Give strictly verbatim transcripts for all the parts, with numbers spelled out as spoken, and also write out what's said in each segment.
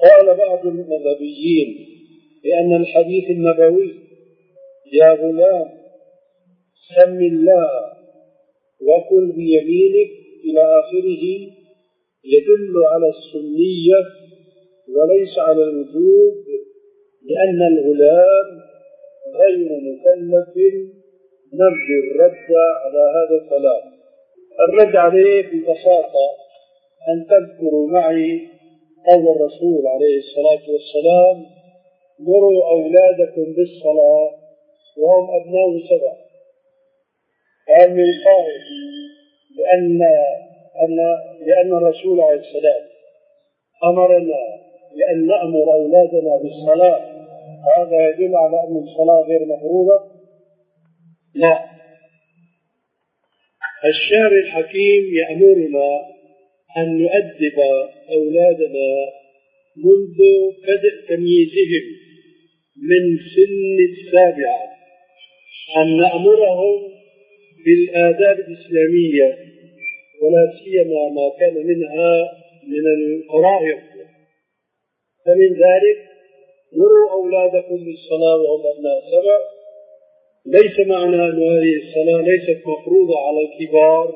قال بعض المذهبيين بأن الحديث النبوي يا غلام سم الله وكل بيمينك إلى آخره يدل على السنية وليس على الوجوب، لأن الغلام غير مكلف. نرجو الرد على هذا الكلام. الرد عليه ببساطة أن تذكروا معي قول الرسول عليه الصلاة والسلام: مروا أولادكم بالصلاة وهم أبناء سبع. قال من قائل لأن أن لأن الرسول عليه السلام أمرنا بأن نأمر أولادنا بالصلاة، هذا يدل على أن الصلاة غير مفروضة؟ لا، الشارع الحكيم يأمرنا أن نؤدب أولادنا منذ بدء تمييزهم من سن السابعة، أن نأمرهم بالآداب الإسلامية، ولا سيما ما كان منها من الفرائض. فمن ذلك: مروا أولادكم بالصلاة وهم أبناء سبع. ليس معنى أن هذه الصلاة ليست مفروضة على الكبار،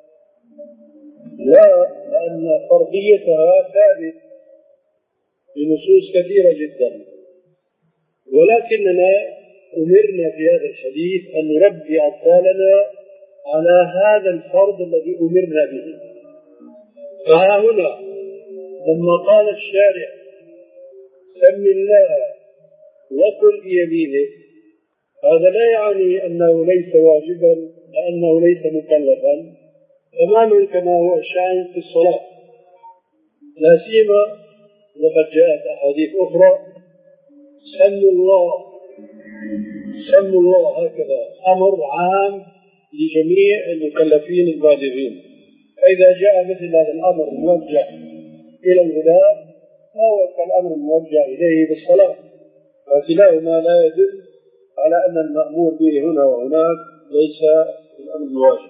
لا، لأن فرضيتها ثابت بنصوص كثيرة جدا، ولكننا أمرنا في هذا الحديث أن نربي أطفالنا على هذا الفرض الذي أمرنا به. فها هنا لما قال الشارع: سم الله وكل بيمينه، هذا لا يعني أنه ليس واجبا، لأنه ليس مكلفا تماما كما هو الشأن في الصلاة، لا سيما وقد جاءت أحاديث أخرى: سموا الله سموا الله، هكذا أمر عام لجميع المكلفين البالغين. فإذا جاء مثل هذا الأمر الموجه إلى الغلام فهو كالأمر الموجه إليه بالصلاة، فكلاهما لا يدل على أن المأمور به هنا وهناك ليس الأمر الواجب.